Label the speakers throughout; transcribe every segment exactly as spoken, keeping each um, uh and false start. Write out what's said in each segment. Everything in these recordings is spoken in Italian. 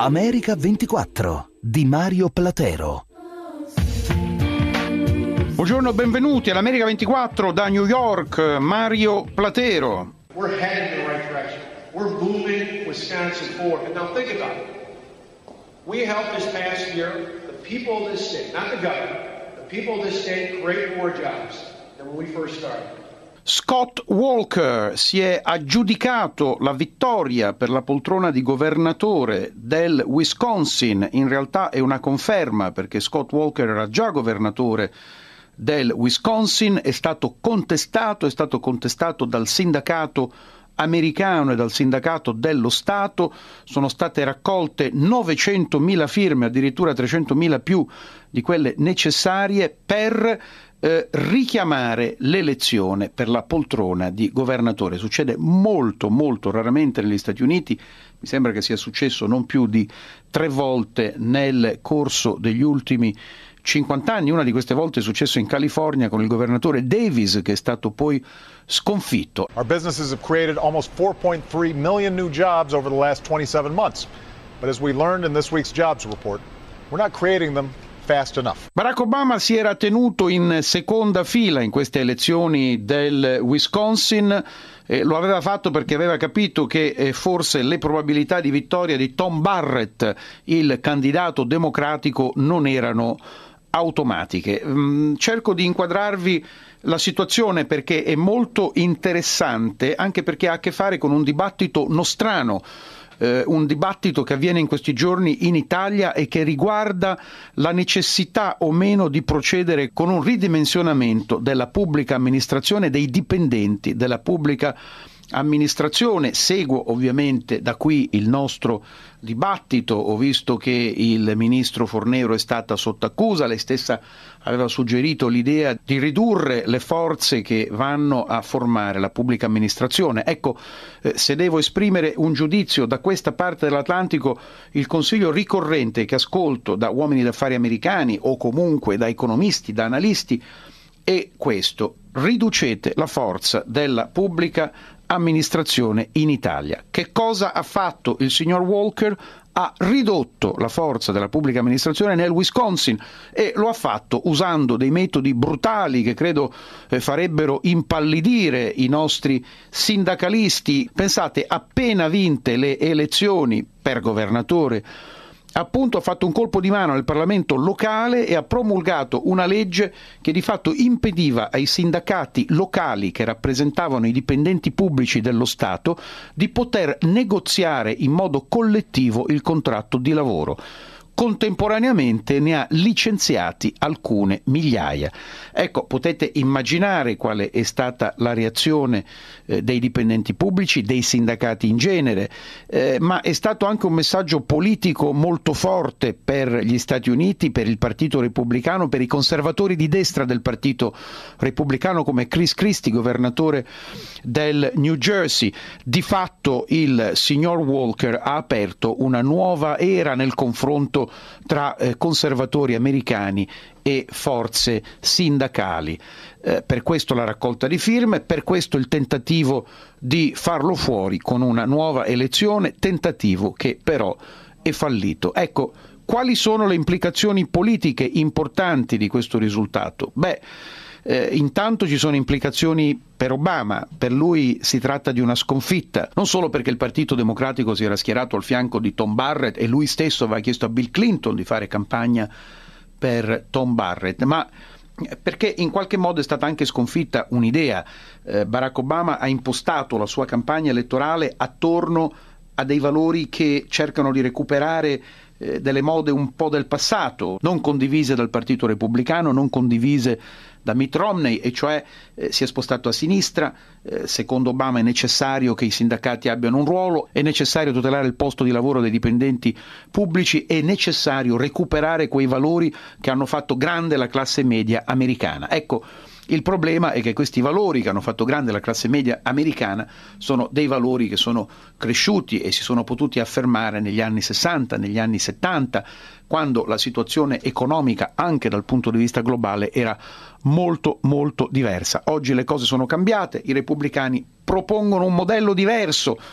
Speaker 1: America ventiquattro di Mario Platero.
Speaker 2: Buongiorno, benvenuti all'America ventiquattro da New York, Mario Platero.
Speaker 3: We're headed in the right direction. We're moving Wisconsin forward. And now think about it. We helped this past year the people of this state, not the government, the people of this state create more jobs than when we first started.
Speaker 2: Scott Walker si è aggiudicato la vittoria per la poltrona di governatore del Wisconsin. In realtà è una conferma, perché Scott Walker era già governatore del Wisconsin, è stato contestato, è stato contestato dal sindacato americano e dal sindacato dello Stato. Sono state raccolte novecentomila firme, addirittura trecentomila più di quelle necessarie per Eh, richiamare l'elezione per la poltrona di governatore. Succede molto molto raramente negli Stati Uniti, mi sembra che sia successo non più di tre volte nel corso degli ultimi cinquanta anni. Una di queste volte è successo in California con il governatore Davis, che è stato poi sconfitto.
Speaker 4: Our businesses have created almost four point three million new jobs over the last twenty-seven months. But as we learned in this week's jobs report, we're not creating them fast enough.
Speaker 2: Barack Obama si era tenuto in seconda fila in queste elezioni del Wisconsin. Eh, lo aveva fatto perché aveva capito che eh, forse le probabilità di vittoria di Tom Barrett, il candidato democratico, non erano automatiche. Mm, cerco di inquadrarvi la situazione perché è molto interessante, anche perché ha a che fare con un dibattito nostrano. Uh, un dibattito che avviene in questi giorni in Italia e che riguarda la necessità o meno di procedere con un ridimensionamento della pubblica amministrazione, dei dipendenti della pubblica amministrazione. Seguo ovviamente da qui il nostro dibattito. Ho visto che il ministro Fornero è stata sotto accusa, lei stessa aveva suggerito l'idea di ridurre le forze che vanno a formare la pubblica amministrazione. Ecco, eh, se devo esprimere un giudizio da questa parte dell'Atlantico, il consiglio ricorrente che ascolto da uomini d'affari americani o comunque da economisti, da analisti, è questo: riducete la forza della pubblica amministrazione in Italia. Che cosa ha fatto il signor Walker? Ha ridotto la forza della pubblica amministrazione nel Wisconsin e lo ha fatto usando dei metodi brutali che credo eh, farebbero impallidire i nostri sindacalisti. Pensate, appena vinte le elezioni per governatore, appunto ha fatto un colpo di mano nel Parlamento locale e ha promulgato una legge che di fatto impediva ai sindacati locali che rappresentavano i dipendenti pubblici dello Stato di poter negoziare in modo collettivo il contratto di lavoro. Contemporaneamente ne ha licenziati alcune migliaia. Ecco, potete immaginare quale è stata la reazione eh, dei dipendenti pubblici, dei sindacati in genere, eh, ma è stato anche un messaggio politico molto forte per gli Stati Uniti, per il Partito Repubblicano, per i conservatori di destra del Partito Repubblicano come Chris Christie, governatore del New Jersey. Di fatto il signor Walker ha aperto una nuova era nel confronto tra eh, conservatori americani e forze sindacali. Eh, per questo la raccolta di firme, per questo il tentativo di farlo fuori con una nuova elezione, tentativo che però è fallito. Ecco, quali sono le implicazioni politiche importanti di questo risultato? Beh, Eh, intanto ci sono implicazioni per Obama. Per lui si tratta di una sconfitta, non solo perché il Partito Democratico si era schierato al fianco di Tom Barrett e lui stesso aveva chiesto a Bill Clinton di fare campagna per Tom Barrett, ma perché in qualche modo è stata anche sconfitta un'idea. Eh, Barack Obama ha impostato la sua campagna elettorale attorno a dei valori che cercano di recuperare eh, delle mode un po' del passato, non condivise dal Partito Repubblicano, non condivise da Mitt Romney, e cioè eh, si è spostato a sinistra. Eh, secondo Obama è necessario che i sindacati abbiano un ruolo, è necessario tutelare il posto di lavoro dei dipendenti pubblici, è necessario recuperare quei valori che hanno fatto grande la classe media americana. Ecco, il problema è che questi valori che hanno fatto grande la classe media americana sono dei valori che sono cresciuti e si sono potuti affermare negli anni sessanta, negli anni settanta, quando la situazione economica, anche dal punto di vista globale, era molto molto diversa. Oggi le cose sono cambiate, i repubblicani propongono un modello diverso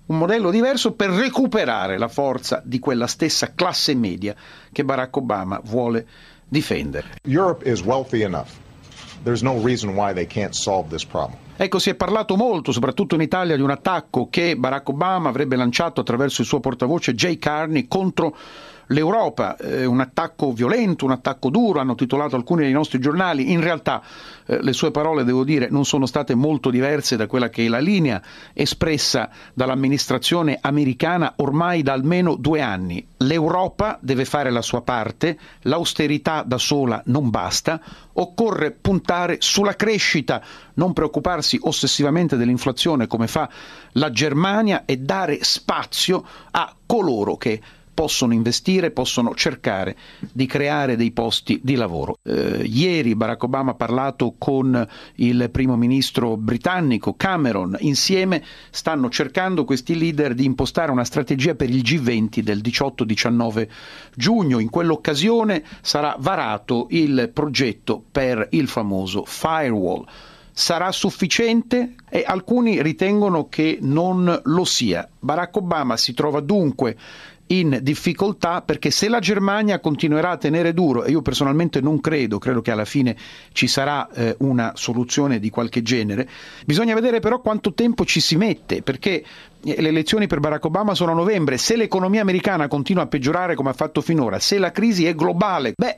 Speaker 2: un modello diverso per recuperare la forza di quella stessa classe media che Barack Obama vuole difendere.
Speaker 4: Europe is wealthy enough. There's no reason why they can't solve this problem.
Speaker 2: Ecco, si è parlato molto, soprattutto in Italia, di un attacco che Barack Obama avrebbe lanciato attraverso il suo portavoce Jay Carney contro l'Europa, eh, un attacco violento, un attacco duro, hanno titolato alcuni dei nostri giornali. In realtà eh, le sue parole, devo dire, non sono state molto diverse da quella che è la linea espressa dall'amministrazione americana ormai da almeno due anni. L'Europa deve fare la sua parte, l'austerità da sola non basta, occorre puntare sulla crescita, non preoccuparsi ossessivamente dell'inflazione come fa la Germania e dare spazio a coloro che possono investire, possono cercare di creare dei posti di lavoro. Eh, ieri Barack Obama ha parlato con il primo ministro britannico Cameron, insieme stanno cercando questi leader di impostare una strategia per il G venti del diciotto diciannove giugno. In quell'occasione sarà varato il progetto per il famoso firewall. Sarà sufficiente? E alcuni ritengono che non lo sia. Barack Obama si trova dunque in difficoltà perché se la Germania continuerà a tenere duro, e io personalmente non credo, credo che alla fine ci sarà eh, una soluzione di qualche genere, bisogna vedere però quanto tempo ci si mette, perché le elezioni per Barack Obama sono a novembre. Se l'economia americana continua a peggiorare come ha fatto finora, se la crisi è globale, beh,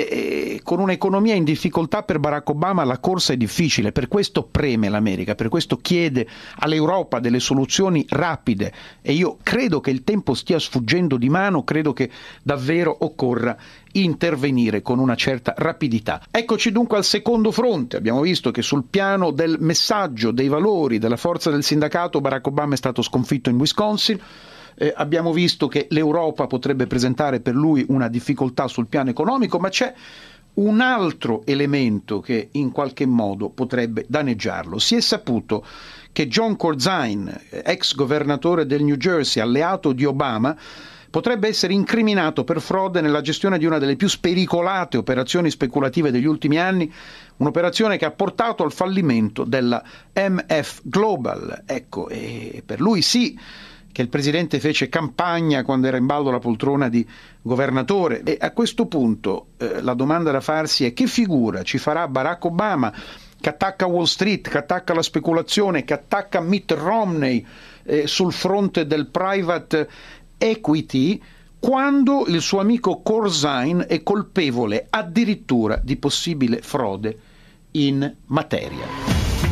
Speaker 2: eh, con un'economia in difficoltà per Barack Obama la corsa è difficile. Per questo preme l'America, per questo chiede all'Europa delle soluzioni rapide, e io credo che il tempo stia sfuggendo di mano, credo che davvero occorra intervenire con una certa rapidità. Eccoci dunque al secondo fronte. Abbiamo visto che sul piano del messaggio, dei valori, della forza del sindacato, Barack Obama è stato sconfitto in Wisconsin. Eh, abbiamo visto che l'Europa potrebbe presentare per lui una difficoltà sul piano economico, ma c'è un altro elemento che in qualche modo potrebbe danneggiarlo. Si è saputo che John Corzine, ex governatore del New Jersey, alleato di Obama, potrebbe essere incriminato per frode nella gestione di una delle più spericolate operazioni speculative degli ultimi anni, un'operazione che ha portato al fallimento della M F Global. Ecco, e per lui sì che il presidente fece campagna quando era in ballo la poltrona di governatore, e a questo punto eh, la domanda da farsi è: che figura ci farà Barack Obama, che attacca Wall Street, che attacca la speculazione, che attacca Mitt Romney eh, sul fronte del private equity, quando il suo amico Corzine è colpevole addirittura di possibile frode in materia.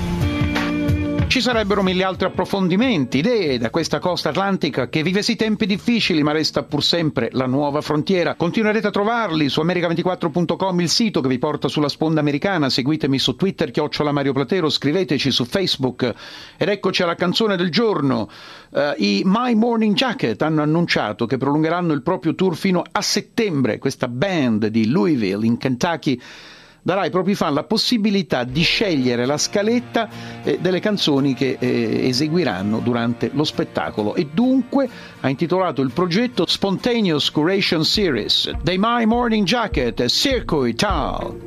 Speaker 2: Ci sarebbero mille altri approfondimenti, idee da questa costa atlantica che vive sì tempi difficili ma resta pur sempre la nuova frontiera. Continuerete a trovarli su america ventiquattro punto com, il sito che vi porta sulla sponda americana. Seguitemi su Twitter, chiocciola Mario Platero, scriveteci su Facebook. Ed eccoci alla canzone del giorno. Uh, I My Morning Jacket hanno annunciato che prolungheranno il proprio tour fino a settembre. Questa band di Louisville in Kentucky darà ai propri fan la possibilità di scegliere la scaletta eh, delle canzoni che eh, eseguiranno durante lo spettacolo, e dunque ha intitolato il progetto Spontaneous Curation Series. Dei My Morning Jacket, Circuit Town.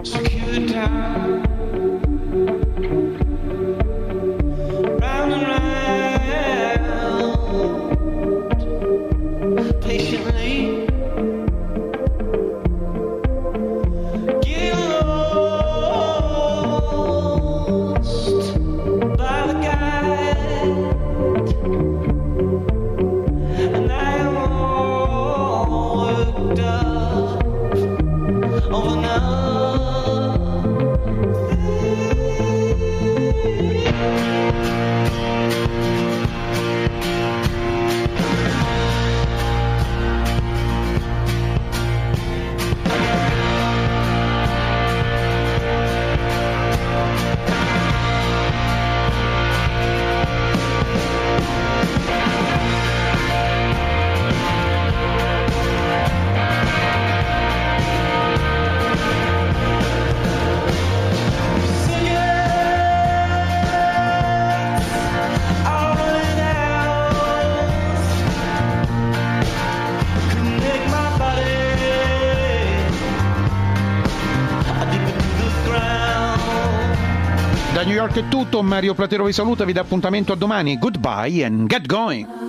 Speaker 2: Round and round, patiently. Da New York è tutto, Mario Platero vi saluta, vi dà appuntamento a domani. Goodbye and get going.